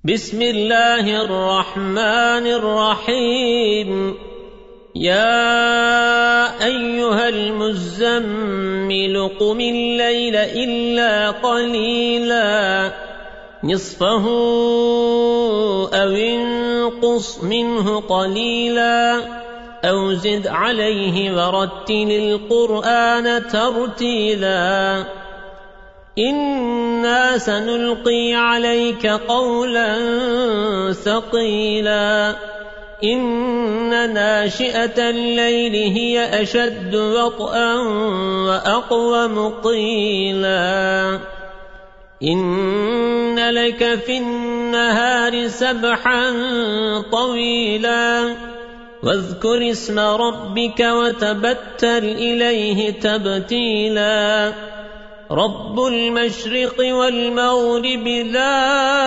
بسم الله الرحمن الرحيم يا أيها المزمل قم الليل إلا قليلا نصفه أو انقص منه قليلا أو زد عليه ورتل القرآن ترتيلا إنا سنلقي عليك قولا ثقيلا إن ناشئة الليل هي أشد وطئا وأقوم قيلا إن لك في النهار سبحا طويلا واذكر اسم ربك وتبتل إليه تبتيلا رب المشرق والمغرب لا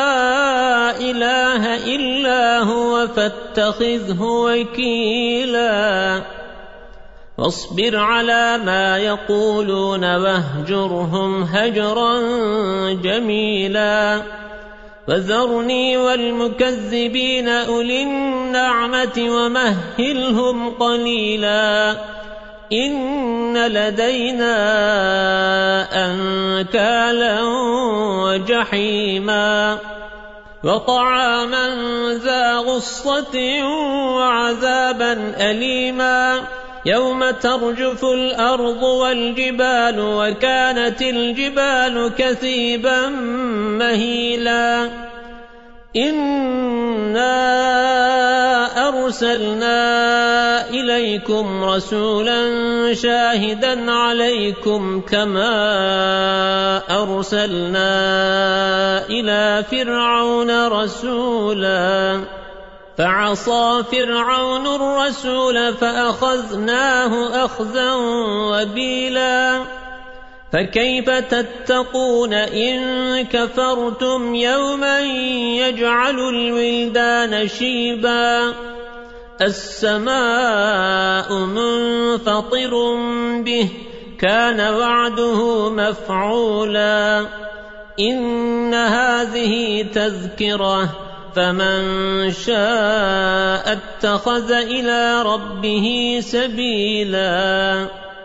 إله إلا هو فاتخذه وكيلا واصبر على ما يقولون واهجرهم هجرا جميلا وذرني والمكذبين أولي النعمة ومهلهم قليلا إن لدينا أنكالا وجحيما وطعاما ذا غصة وعذابا أليما يوم ترجف الأرض والجبال وكانت الجبال كثيبا مهيلا إنا أرسلنا إليكم رسولا شاهدا عليكم كما أرسلنا إلى فرعون رسولا فعصى فرعون الرسول فأخذناه أخذا وبيلا فكيف تتقون إن كفرتم يوما يجعل الولدان شيبا السماء منفطر به كان وعده مفعولا إن هذه تذكرة فمن شاء اتخذ إلى ربه سبيلا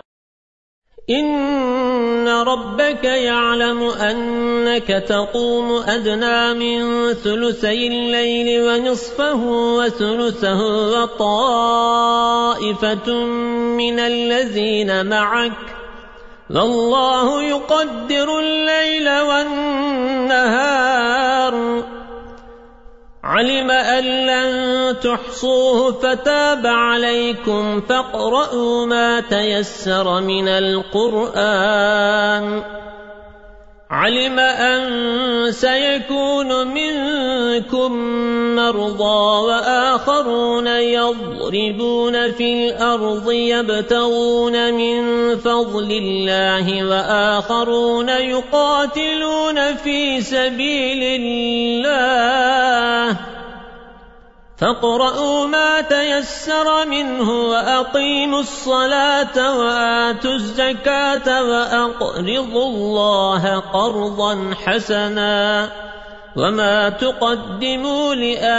إن ربك يعلم أنك تقوم أدنى من ثلثي الليل ونصفه وثلثه وطائفة من الذين معك والله يقدر الليل والنهار علم أن لن تحصوه فتاب عليكم فاقرؤوا ما تيسر من القرآن علم أن سيكون منكم مرضى وآخرون يضربون في الأرض يبتغون من فضل الله وآخرون يقاتلون في سبيل الله فاقرؤوا ما تيسر منه وأقيموا الصلاة وآتوا الزكاة وأقرضوا الله قرضا حسنا وما تقدموا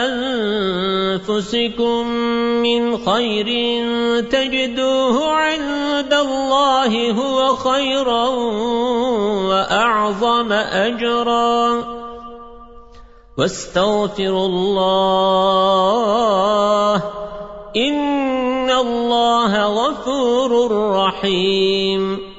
لأنفسكم من خير تجدوه عند الله هو خيرا وأعظم أجرا واستغفروا الله إن الله غفور رحيم